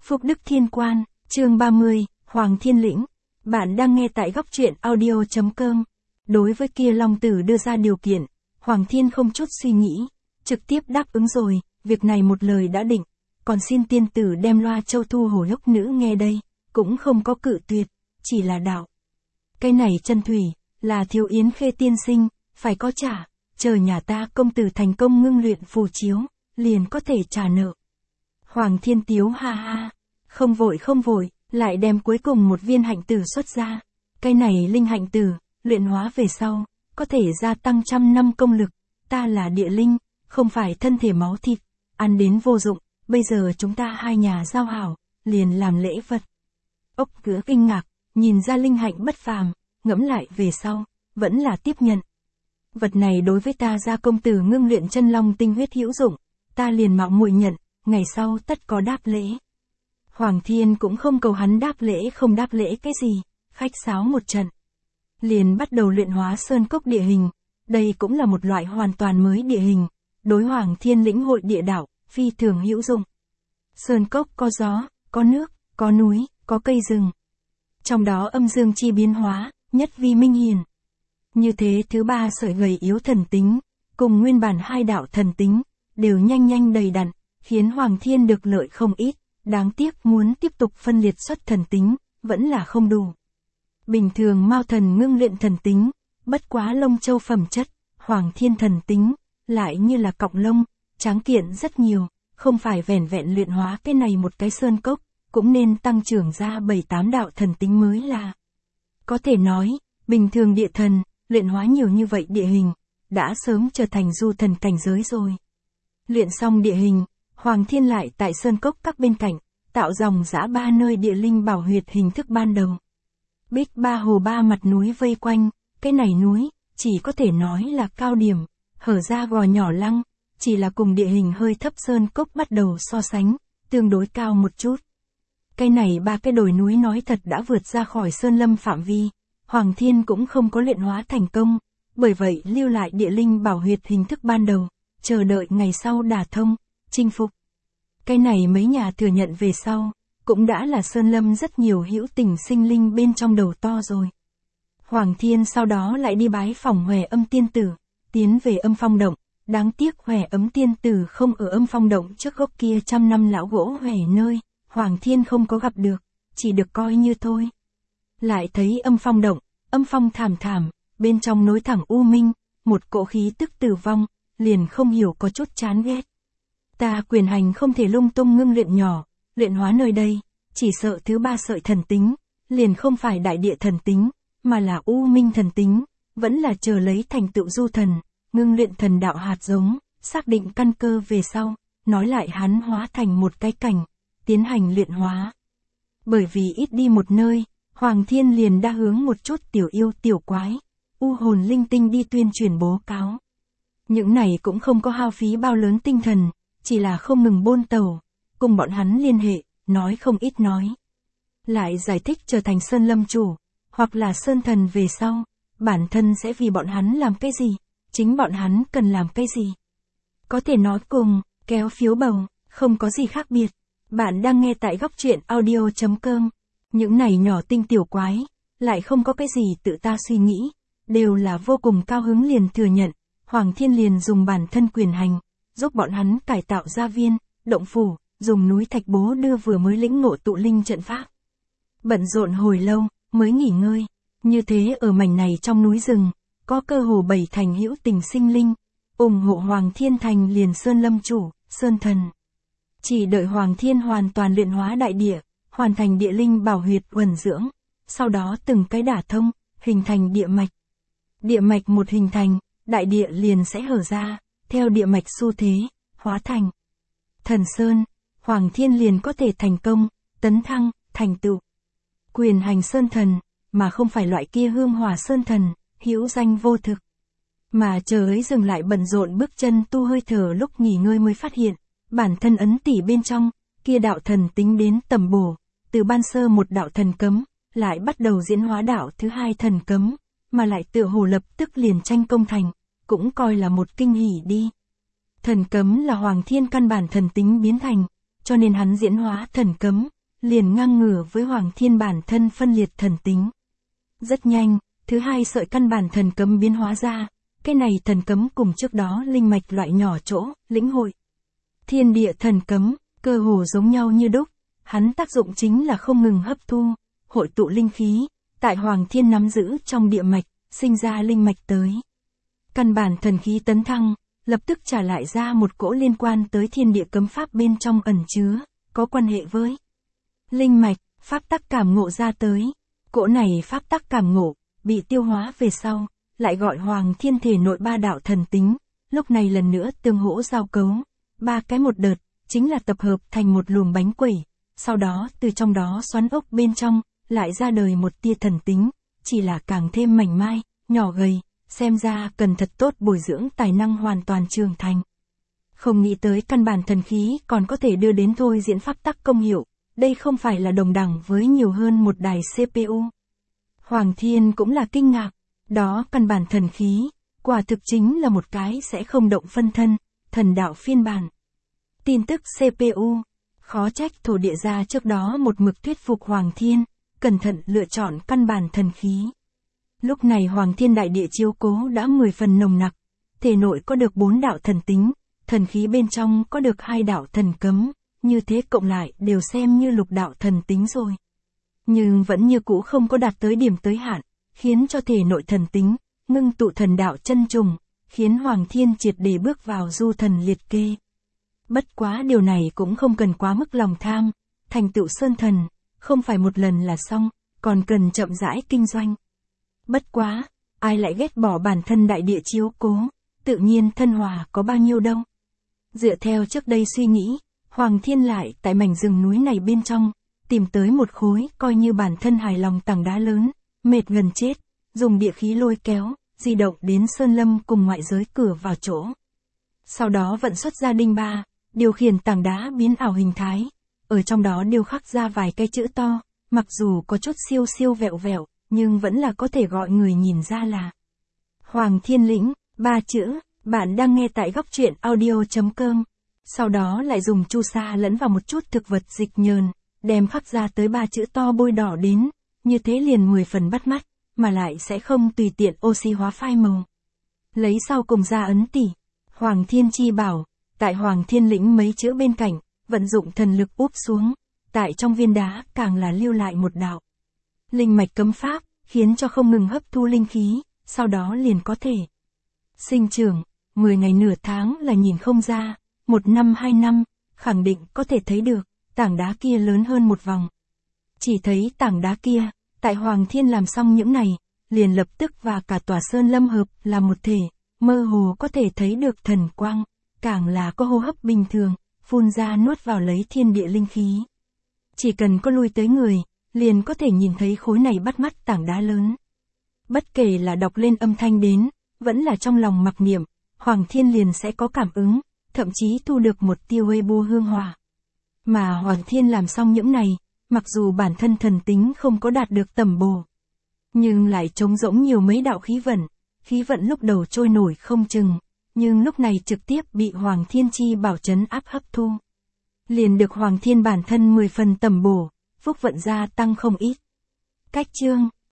Phúc Đức Thiên Quan, chương 30, Hoàng Thiên Lĩnh. Bạn đang nghe tại góc truyện audio.com. Đối với kia Long Tử đưa ra điều kiện, Hoàng Thiên không chút suy nghĩ, trực tiếp đáp ứng rồi, việc này một lời đã định. Còn xin tiên tử đem loa châu thu hồ hốc nữ nghe đây, cũng không có cự tuyệt, chỉ là đạo. Cái này chân thủy, là Thiếu Yến Khê tiên sinh, phải có trả, chờ nhà ta công tử thành công ngưng luyện phù chiếu, liền có thể trả nợ. Hoàng Thiên tiếu ha ha, không vội, lại đem cuối cùng một viên hạnh tử xuất ra. Cái này linh hạnh tử, luyện hóa về sau, có thể gia tăng 100 năm công lực, ta là địa linh, không phải thân thể máu thịt, ăn đến vô dụng, bây giờ chúng ta hai nhà giao hảo, liền làm lễ vật. Ốc Cửa kinh ngạc, nhìn ra linh hạnh bất phàm, ngẫm lại về sau, vẫn là tiếp nhận. Vật này đối với ta gia công tử ngưng luyện chân long tinh huyết hữu dụng, ta liền mạo muội nhận, ngày sau tất có đáp lễ. Hoàng Thiên cũng không cầu hắn đáp lễ không đáp lễ cái gì, khách sáo một trận. Liền bắt đầu luyện hóa sơn cốc địa hình, đây cũng là một loại hoàn toàn mới địa hình, đối Hoàng Thiên lĩnh hội địa đạo, phi thường hữu dụng. Sơn cốc có gió, có nước, có núi, có cây rừng. Trong đó âm dương chi biến hóa, nhất vi minh hiển. Như thế thứ ba sợi gầy yếu thần tính, cùng nguyên bản hai đạo thần tính, đều nhanh đầy đặn, khiến Hoàng Thiên được lợi không ít, đáng tiếc muốn tiếp tục phân liệt xuất thần tính, vẫn là không đủ. Bình thường Mao thần ngưng luyện thần tính, bất quá lông châu phẩm chất, Hoàng Thiên thần tính, lại như là cọng lông, tráng kiện rất nhiều, không phải vẻn vẹn luyện hóa cái này một cái sơn cốc, cũng nên tăng trưởng ra 7-8 đạo thần tính mới là. Có thể nói, bình thường địa thần, luyện hóa nhiều như vậy địa hình, đã sớm trở thành du thần cảnh giới rồi. Luyện xong địa hình, Hoàng Thiên lại tại sơn cốc các bên cạnh, tạo dòng dã 3 nơi địa linh bảo huyệt hình thức ban đầu. Bích ba hồ 3 mặt núi vây quanh, cái này núi, chỉ có thể nói là cao điểm, hở ra gò nhỏ lăng, chỉ là cùng địa hình hơi thấp sơn cốc bắt đầu so sánh, tương đối cao một chút. Cái này 3 cái đồi núi nói thật đã vượt ra khỏi sơn lâm phạm vi, Hoàng Thiên cũng không có luyện hóa thành công, bởi vậy lưu lại địa linh bảo huyệt hình thức ban đầu, chờ đợi ngày sau đả thông, chinh phục. Cái này mấy nhà thừa nhận về sau, cũng đã là sơn lâm rất nhiều hữu tình sinh linh bên trong đầu to rồi. Hoàng Thiên sau đó lại đi bái phỏng Hòe Âm tiên tử, tiến về Âm Phong động, đáng tiếc Hòe Âm tiên tử không ở Âm Phong động trước gốc kia 100 năm lão gỗ hòe nơi, Hoàng Thiên không có gặp được, chỉ được coi như thôi. Lại thấy Âm Phong động, âm phong thảm, bên trong nối thẳng u minh, một cỗ khí tức tử vong, liền không hiểu có chút chán ghét. Ta quyền hành không thể lung tung ngưng luyện nhỏ, luyện hóa nơi đây, chỉ sợ thứ 3 sợi thần tính, liền không phải đại địa thần tính, mà là u minh thần tính, vẫn là chờ lấy thành tựu du thần, ngưng luyện thần đạo hạt giống, xác định căn cơ về sau, nói lại hắn hóa thành một cái cảnh, tiến hành luyện hóa. Bởi vì ít đi một nơi, Hoàng Thiên liền đa hướng một chút tiểu yêu tiểu quái, u hồn linh tinh đi tuyên truyền bố cáo. Những này cũng không có hao phí bao lớn tinh thần, chỉ là không ngừng bôn tàu, cùng bọn hắn liên hệ, nói không ít nói. Lại giải thích trở thành sơn lâm chủ, hoặc là sơn thần về sau, bản thân sẽ vì bọn hắn làm cái gì, chính bọn hắn cần làm cái gì. Có thể nói cùng, kéo phiếu bầu, không có gì khác biệt. Bạn đang nghe tại góc truyện audio.com. Những này nhỏ tinh tiểu quái, lại không có cái gì tự ta suy nghĩ, đều là vô cùng cao hứng liền thừa nhận, Hoàng Thiên liền dùng bản thân quyền hành, giúp bọn hắn cải tạo gia viên, động phủ, dùng núi thạch bố đưa vừa mới lĩnh ngộ tụ linh trận pháp. Bận rộn hồi lâu, mới nghỉ ngơi, như thế ở mảnh này trong núi rừng, có cơ hồ 7 thành hữu tình sinh linh, ủng hộ Hoàng Thiên thành liền sơn lâm chủ, sơn thần. Chỉ đợi Hoàng Thiên hoàn toàn luyện hóa đại địa, hoàn thành địa linh bảo huyệt uẩn dưỡng, sau đó từng cái đả thông, hình thành địa mạch. Địa mạch một hình thành, đại địa liền sẽ hở ra, theo địa mạch xu thế, hóa thành thần sơn, Hoàng Thiên liền có thể thành công, tấn thăng, thành tựu. Quyền hành sơn thần, mà không phải loại kia hương hỏa sơn thần, hữu danh vô thực. Mà chờ ấy dừng lại bận rộn bước chân tu hơi thở lúc nghỉ ngơi mới phát hiện, bản thân ấn tỉ bên trong, kia đạo thần tính đến tầm bổ, từ ban sơ một đạo thần cấm, lại bắt đầu diễn hóa đạo thứ 2 thần cấm, mà lại tựa hồ lập tức liền tranh công thành, cũng coi là một kinh hỉ đi. Thần cấm là Hoàng Thiên căn bản thần tính biến thành, cho nên hắn diễn hóa thần cấm, liền ngang ngửa với Hoàng Thiên bản thân phân liệt thần tính. Rất nhanh, thứ hai sợi căn bản thần cấm biến hóa ra, cái này thần cấm cùng trước đó linh mạch loại nhỏ chỗ, lĩnh hội. Thiên địa thần cấm, cơ hồ giống nhau như đúc, hắn tác dụng chính là không ngừng hấp thu, hội tụ linh khí, tại Hoàng Thiên nắm giữ trong địa mạch, sinh ra linh mạch tới. Căn bản thần khí tấn thăng, lập tức trả lại ra một cỗ liên quan tới thiên địa cấm pháp bên trong ẩn chứa, có quan hệ với linh mạch, pháp tắc cảm ngộ ra tới. Cỗ này pháp tắc cảm ngộ, bị tiêu hóa về sau, lại gọi Hoàng Thiên thể nội ba đạo thần tính, lúc này lần nữa tương hỗ giao cấu, ba cái một đợt, chính là tập hợp thành một luồng bánh quẩy, sau đó từ trong đó xoắn ốc bên trong, lại ra đời một tia thần tính, chỉ là càng thêm mảnh mai, nhỏ gầy, xem ra cần thật tốt bồi dưỡng tài năng hoàn toàn trưởng thành. Không nghĩ tới căn bản thần khí còn có thể đưa đến thôi diễn pháp tắc công hiệu, đây không phải là đồng đẳng với nhiều hơn một đài CPU. Hoàng Thiên cũng là kinh ngạc, đó căn bản thần khí, quả thực chính là một cái sẽ không động phân thân, thần đạo phiên bản. Tin tức CPU, khó trách thổ địa gia trước đó một mực thuyết phục Hoàng Thiên, cẩn thận lựa chọn căn bản thần khí. Lúc này Hoàng Thiên đại địa chiếu cố đã 10 phần nồng nặc, thể nội có được 4 đạo thần tính, thần khí bên trong có được 2 đạo thần cấm, như thế cộng lại đều xem như lục đạo thần tính rồi. Nhưng vẫn như cũ không có đạt tới điểm tới hạn, khiến cho thể nội thần tính, ngưng tụ thần đạo chân trùng, khiến Hoàng Thiên triệt để bước vào du thần liệt kê. Bất quá điều này cũng không cần quá mức lòng tham, thành tựu sơn thần, không phải một lần là xong, còn cần chậm rãi kinh doanh. Bất quá, ai lại ghét bỏ bản thân đại địa chiếu cố, tự nhiên thân hòa có bao nhiêu đâu. Dựa theo trước đây suy nghĩ, Hoàng Thiên lại tại mảnh rừng núi này bên trong, tìm tới một khối coi như bản thân hài lòng tảng đá lớn, mệt gần chết, dùng địa khí lôi kéo, di động đến sơn lâm cùng ngoại giới cửa vào chỗ. Sau đó vận xuất ra đinh ba, điều khiển tảng đá biến ảo hình thái, ở trong đó điêu khắc ra vài cái chữ to, mặc dù có chút siêu siêu vẹo vẹo, nhưng vẫn là có thể gọi người nhìn ra là Hoàng Thiên lĩnh, 3 chữ, bạn đang nghe tại góc truyện audio.com. Sau đó lại dùng chu sa lẫn vào một chút thực vật dịch nhờn, đem khắc ra tới 3 chữ to bôi đỏ đến, như thế liền 10 phần bắt mắt, mà lại sẽ không tùy tiện oxy hóa phai màu. Lấy sau cùng ra ấn tỉ, Hoàng Thiên chi bảo, tại Hoàng Thiên lĩnh mấy chữ bên cạnh, vận dụng thần lực úp xuống, tại trong viên đá càng là lưu lại một đạo linh mạch cấm pháp, khiến cho không ngừng hấp thu linh khí, sau đó liền có thể sinh trưởng, 10 ngày nửa tháng là nhìn không ra, 1 năm 2 năm, khẳng định có thể thấy được, tảng đá kia lớn hơn một vòng. Chỉ thấy tảng đá kia, tại Hoàng Thiên làm xong những này, liền lập tức và cả tòa sơn lâm hợp là một thể, mơ hồ có thể thấy được thần quang, càng là có hô hấp bình thường, phun ra nuốt vào lấy thiên địa linh khí. Chỉ cần có lui tới người, liền có thể nhìn thấy khối này bắt mắt tảng đá lớn. Bất kể là đọc lên âm thanh đến, vẫn là trong lòng mặc niệm, Hoàng Thiên liền sẽ có cảm ứng, thậm chí thu được một tia Weibo hương hỏa. Mà Hoàng Thiên làm xong những này, mặc dù bản thân thần tính không có đạt được tầm bổ, nhưng lại trống rỗng nhiều mấy đạo khí vận lúc đầu trôi nổi không chừng, nhưng lúc này trực tiếp bị Hoàng Thiên chi bảo trấn áp hấp thu. Liền được Hoàng Thiên bản thân 10 phần tầm bổ, phúc vận gia tăng không ít. Cách chương